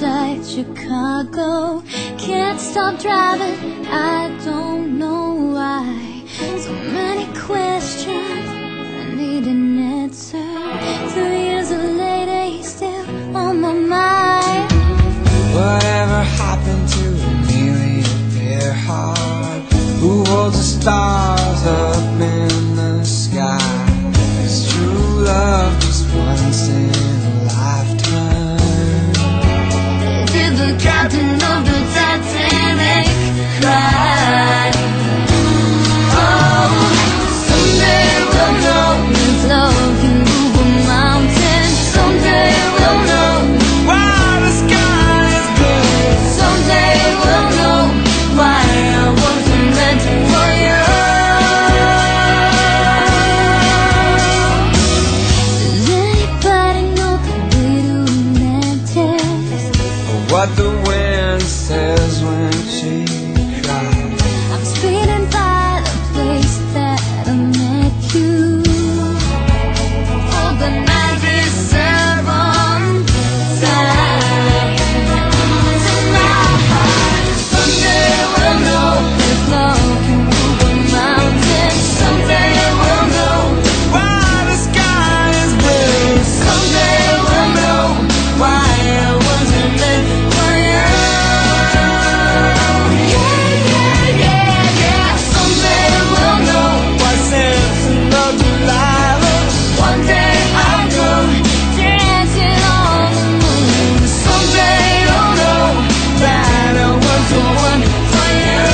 outside Chicago. Can't stop driving, I don't know why. So many questions, I need an answer. 3 years later, he's still on my mind. Whatever happened to Amelia Earhart, who holds the stars up in the sky? Is true love just once in a lifetime? Did the captain of the Titanic cry? Oh, someday we'll know if love can move a mountain. Someday we'll know why the sky is blue. someday we'll know why I wasn't meant for you. Does anybody know the way to Atlantis? What the wind says when she cries. I'm speeding by the place that I met you. Oh, the night is 7 tonight. Someday we'll know if love can move a mountain. Someday we'll know Why the sky is blue. someday we'll know why I wasn't meant for you. Yeah, yeah, yeah, yeah. Someday we'll know Why Samson loved Delilah. one day I'll go dancing on the moon. Someday you'll know that I was the one for you.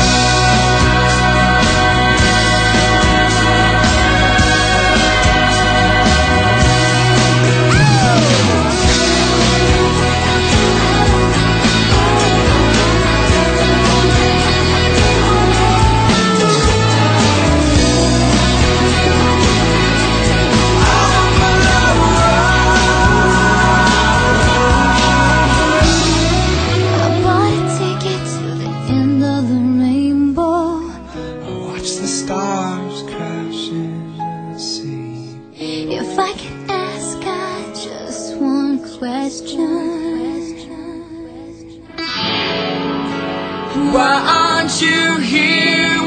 I bought a ticket to the end of the rainbow. I watch the stars crash into the sea. If I could ask God just one question, Why aren't you here